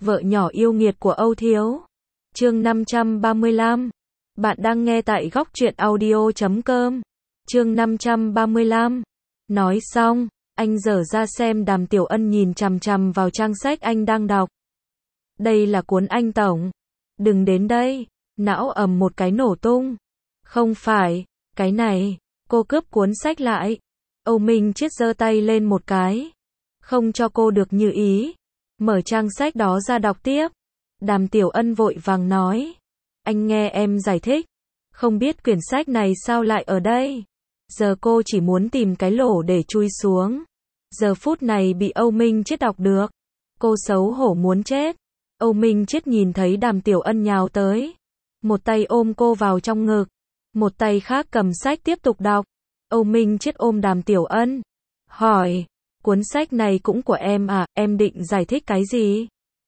Vợ nhỏ yêu nghiệt của Âu Thiếu. Chương 535. Bạn đang nghe tại góc truyện audio.com. Chương 535. Nói xong, anh dở ra xem. Đàm Tiểu Ân nhìn chằm chằm vào trang sách anh đang đọc. Đây là cuốn anh tổng. Đừng đến đây. Não ầm một cái nổ tung. Không phải, cái này. Cô cướp cuốn sách lại. Âu Minh Chiết giơ tay lên một cái. Không cho cô được như ý. Mở trang sách đó ra đọc tiếp. Đàm Tiểu Ân vội vàng nói. Anh nghe em giải thích. Không biết quyển sách này sao lại ở đây. Giờ cô chỉ muốn tìm cái lỗ để chui xuống. Giờ phút này bị Âu Minh Chiết đọc được. Cô xấu hổ muốn chết. Âu Minh Chiết nhìn thấy Đàm Tiểu Ân nhào tới. Một tay ôm cô vào trong ngực. Một tay khác cầm sách tiếp tục đọc. Âu Minh Chiết ôm Đàm Tiểu Ân. Hỏi. Cuốn sách này cũng của em à, em định giải thích cái gì?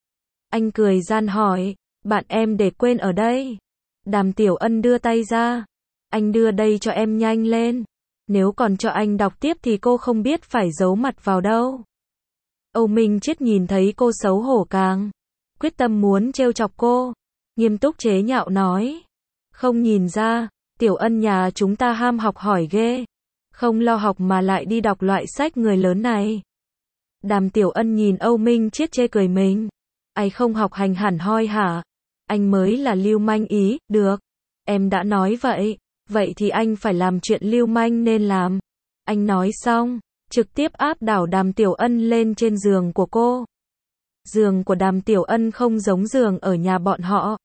Anh cười gian hỏi. Bạn em để quên ở đây. Đàm Tiểu Ân đưa tay ra. Anh đưa đây cho em nhanh lên. Nếu còn cho anh đọc tiếp thì cô không biết phải giấu mặt vào đâu. Âu Minh Chiết nhìn thấy cô xấu hổ càng. Quyết tâm muốn trêu chọc cô. Nghiêm túc chế nhạo nói. Không nhìn ra, Tiểu Ân nhà chúng ta ham học hỏi ghê. Không lo học mà lại đi đọc loại sách người lớn này. Đàm Tiểu Ân nhìn Âu Minh Chiết chê cười mình. Ai không học hành hẳn hoi hả? Anh mới là lưu manh ý, được. Em đã nói vậy. Vậy thì anh phải làm chuyện lưu manh nên làm. Anh nói xong, trực tiếp áp đảo Đàm Tiểu Ân lên trên giường của cô. Giường của Đàm Tiểu Ân không giống giường ở nhà bọn họ.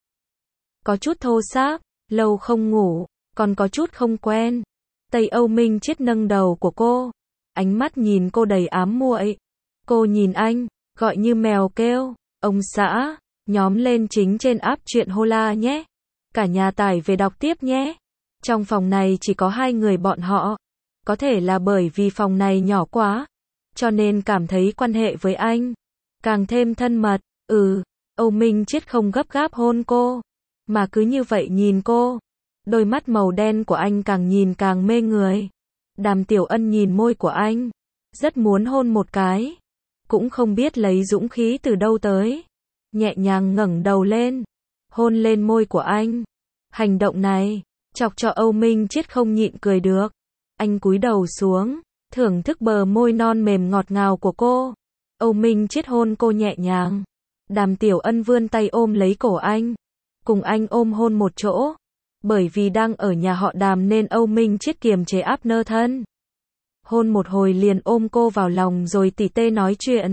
Có chút thô ráp, lâu không ngủ, còn có chút không quen. Tay Âu Minh Chiết nâng đầu của cô. Ánh mắt nhìn cô đầy ám muội. Cô nhìn anh, gọi như mèo kêu. Ông xã, nhóm lên chính trên app truyện Hola nhé. Cả nhà tải về đọc tiếp nhé. Trong phòng này chỉ có 2 người bọn họ. Có thể là bởi vì phòng này nhỏ quá. Cho nên cảm thấy quan hệ với anh càng thêm thân mật. Âu Minh Chiết không gấp gáp hôn cô. Mà cứ như vậy nhìn cô. Đôi mắt màu đen của anh càng nhìn càng mê người. Đàm Tiểu Ân nhìn môi của anh. Rất muốn hôn một cái. Cũng không biết lấy dũng khí từ đâu tới. Nhẹ nhàng ngẩng đầu lên. Hôn lên môi của anh. Hành động này, chọc cho Âu Minh Chiết không nhịn cười được. Anh cúi đầu xuống. Thưởng thức bờ môi non mềm ngọt ngào của cô. Âu Minh Chiết hôn cô nhẹ nhàng. Đàm Tiểu Ân vươn tay ôm lấy cổ anh. Cùng anh ôm hôn một chỗ. Bởi vì đang ở nhà họ Đàm nên Âu Minh Chiết kiềm chế áp nơ thân. Hôn một hồi liền ôm cô vào lòng rồi tỉ tê nói chuyện.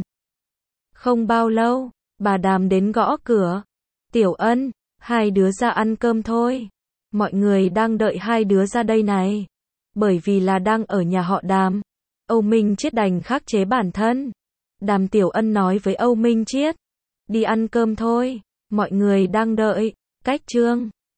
Không bao lâu, bà Đàm đến gõ cửa. Tiểu Ân, 2 đứa ra ăn cơm thôi. Mọi người đang đợi 2 đứa ra đây này. Bởi vì là đang ở nhà họ Đàm. Âu Minh Chiết đành khắc chế bản thân. Đàm Tiểu Ân nói với Âu Minh Chiết. Đi ăn cơm thôi, mọi người đang đợi. Cách chương